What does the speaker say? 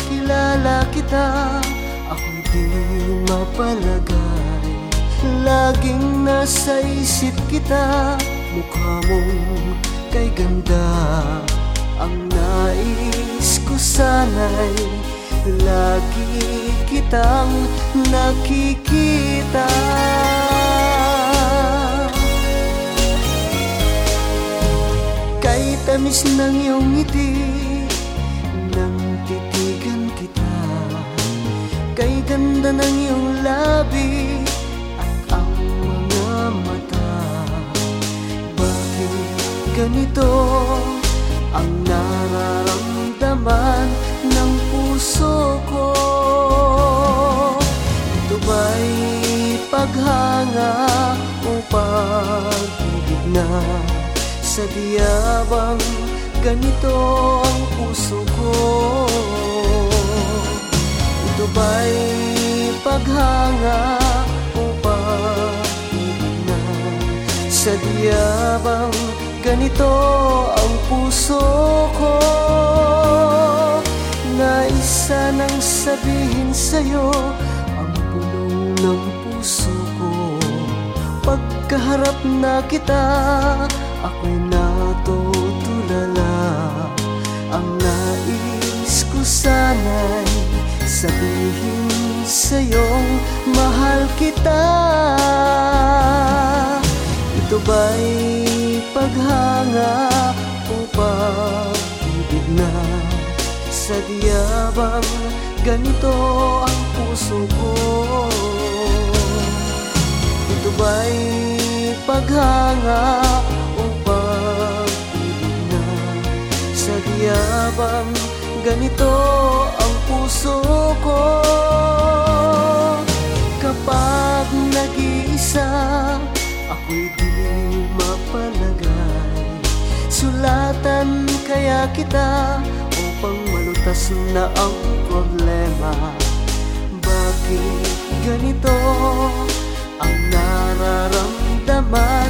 kilala kita, ako'y di mapalagay. Laging nasa isip kita, mukha mong kay ganda. Ang nais ko sana'y lagi kitang nakikita. Kay tamis ng iyong ngiti, nang titigan kita. Kay ganda ng iyong labi at ang mga mata. Bakit ganito ang nararamdaman ng puso ko? Ito ba'y paghanga o pag-ibig na? Sadyabang ganito ang puso ko? Ito ba'y paghanga o pag-ibig na? Sadyabang ganito ang puso ko? Nais sanang sabihin sa'yo ang bulong ng puso ko. Pagkaharap na kita, ako'y natutulala. Ang nais ko sana'y sabihin sa'yong mahal kita. Ito ba'y paghanga o pag-ibig na? Sadyabang ganito ang puso ko? Ito ba'y paghanga o pag-ibig na? Sadyabang ganito ang puso ko? Kapag nag-iisa, ako'y di mapalagay. Sulatan kaya kita upang malutas na ang problema. Bakit ganito ang nararamdaman